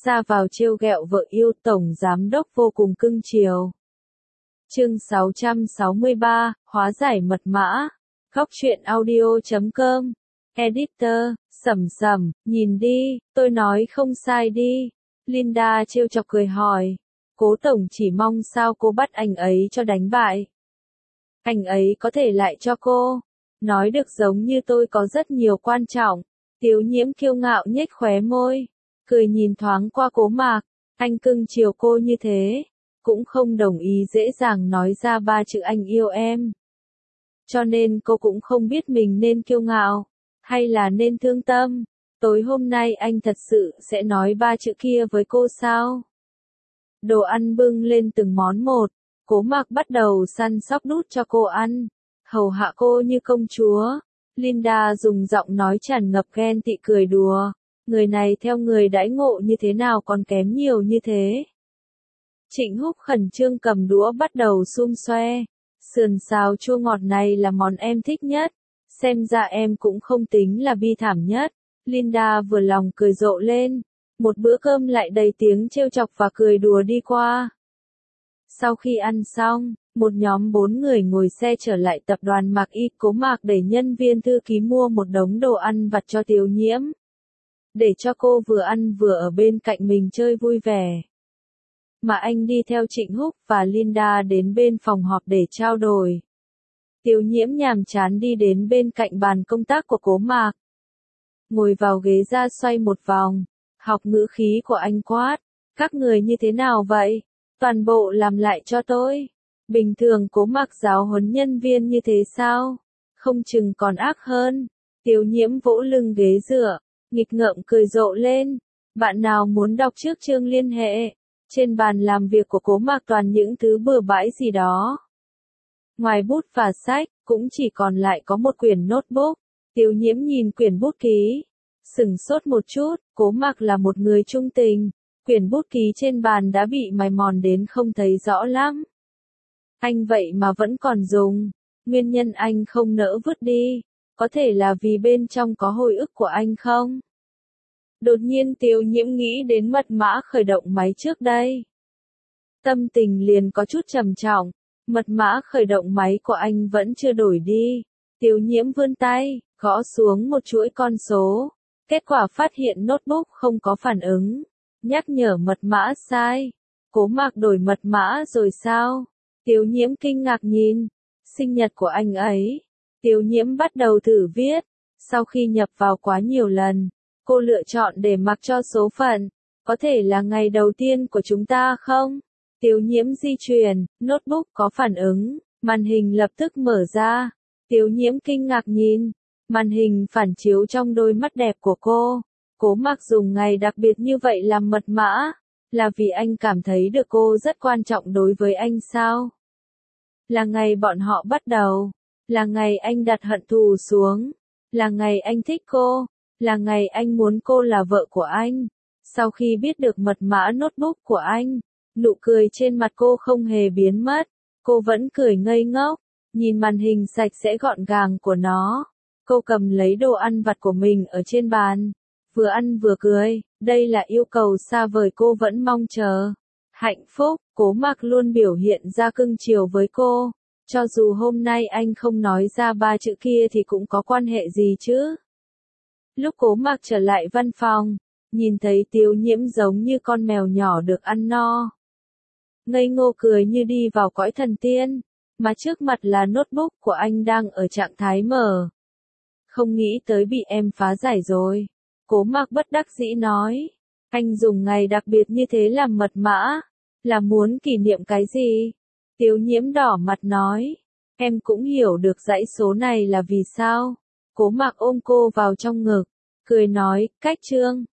ra vào trêu ghẹo vợ yêu, tổng giám đốc vô cùng cưng chiều. Chương 663, hóa giải mật mã. Góc truyện audio.com. Editor, Sầm, nhìn đi, tôi nói không sai đi. Linda trêu chọc cười hỏi. Cố tổng chỉ mong sao cô bắt anh ấy cho đánh bại. Anh ấy có thể lại cho cô. Nói được giống như tôi có rất nhiều quan trọng. Tiếu Nhiễm kiêu ngạo nhếch khóe môi. Cười nhìn thoáng qua Cố Mạc. Anh cưng chiều cô như thế. Cũng không đồng ý dễ dàng nói ra 3 chữ anh yêu em. Cho nên cô cũng không biết mình nên kiêu ngạo, hay là nên thương tâm. Tối hôm nay anh thật sự sẽ nói 3 chữ kia với cô sao? Đồ ăn bưng lên từng món một, Cố Mạc bắt đầu săn sóc đút cho cô ăn, hầu hạ cô như công chúa. Linda dùng giọng nói tràn ngập ghen tị cười đùa, người này theo người đãi ngộ như thế nào còn kém nhiều như thế. Trịnh Húc khẩn trương cầm đũa bắt đầu xum xoe. Sườn xào chua ngọt này là món em thích nhất. Xem ra em cũng không tính là bi thảm nhất. Linda vừa lòng cười rộ lên. Một bữa cơm lại đầy tiếng trêu chọc và cười đùa đi qua. Sau khi ăn xong, một nhóm 4 người ngồi xe trở lại tập đoàn Mạc Y. Cố Mạc để nhân viên thư ký mua một đống đồ ăn vặt cho Tiếu Nhiễm. Để cho cô vừa ăn vừa ở bên cạnh mình chơi vui vẻ. Mà anh đi theo Trịnh Húc và Linda đến bên phòng họp để trao đổi. Tiếu Nhiễm nhàm chán đi đến bên cạnh bàn công tác của Cố Mạc. Ngồi vào ghế ra xoay một vòng, học ngữ khí của anh quát. Các người như thế nào vậy? Toàn bộ làm lại cho tôi. Bình thường Cố Mạc giáo huấn nhân viên như thế sao? Không chừng còn ác hơn. Tiếu Nhiễm vỗ lưng ghế dựa, nghịch ngợm cười rộ lên. Bạn nào muốn đọc trước chương liên hệ? Trên bàn làm việc của Cố Mạc toàn những thứ bừa bãi gì đó. Ngoài bút và sách, cũng chỉ còn lại có một quyển notebook. Tiếu Nhiễm nhìn quyển bút ký. Sửng sốt một chút, Cố Mạc là một người trung tình. Quyển bút ký trên bàn đã bị mài mòn đến không thấy rõ lắm. Anh vậy mà vẫn còn dùng. Nguyên nhân anh không nỡ vứt đi. Có thể là vì bên trong có hồi ức của anh không? Đột nhiên Tiếu Nhiễm nghĩ đến mật mã khởi động máy trước đây. Tâm tình liền có chút trầm trọng. Mật mã khởi động máy của anh vẫn chưa đổi đi. Tiếu Nhiễm vươn tay, gõ xuống một chuỗi con số. Kết quả phát hiện notebook không có phản ứng. Nhắc nhở mật mã sai. Cố Mạc đổi mật mã rồi sao? Tiếu Nhiễm kinh ngạc nhìn. Sinh nhật của anh ấy. Tiếu Nhiễm bắt đầu thử viết. Sau khi nhập vào quá nhiều lần, cô lựa chọn để mặc cho số phận. Có thể là ngày đầu tiên của chúng ta không? Tiếu Nhiễm di chuyển, notebook có phản ứng, màn hình lập tức mở ra. Tiếu Nhiễm kinh ngạc nhìn, màn hình phản chiếu trong đôi mắt đẹp của cô. Cố Mạc dùng ngày đặc biệt như vậy làm mật mã, là vì anh cảm thấy được cô rất quan trọng đối với anh sao? Là ngày bọn họ bắt đầu, là ngày anh đặt hận thù xuống, là ngày anh thích cô, là ngày anh muốn cô là vợ của anh. Sau khi biết được mật mã notebook của anh, nụ cười trên mặt cô không hề biến mất, cô vẫn cười ngây ngốc, nhìn màn hình sạch sẽ gọn gàng của nó. Cô cầm lấy đồ ăn vặt của mình ở trên bàn, vừa ăn vừa cười, đây là yêu cầu xa vời cô vẫn mong chờ. Hạnh phúc, Cố Mạc luôn biểu hiện ra cưng chiều với cô, cho dù hôm nay anh không nói ra 3 chữ kia thì cũng có quan hệ gì chứ. Lúc Cố Mạc trở lại văn phòng, nhìn thấy Tiếu Nhiễm giống như con mèo nhỏ được ăn no. Ngây ngô cười như đi vào cõi thần tiên, mà trước mặt là notebook của anh đang ở trạng thái mở. Không nghĩ tới bị em phá giải rồi. Cố Mạc bất đắc dĩ nói. Anh dùng ngày đặc biệt như thế làm mật mã, là muốn kỷ niệm cái gì? Tiếu Nhiễm đỏ mặt nói. Em cũng hiểu được dãy số này là vì sao. Cố Mạc ôm cô vào trong ngực, cười nói, cách chương.